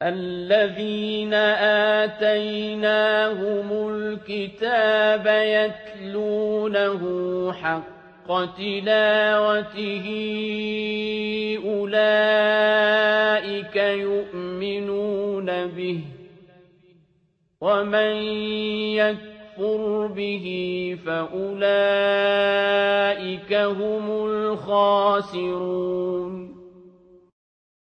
الذين آتيناهم الكتاب يتلونه حق تلاوته أولئك يؤمنون به ومن يكفر به فأولئك هم الخاسرون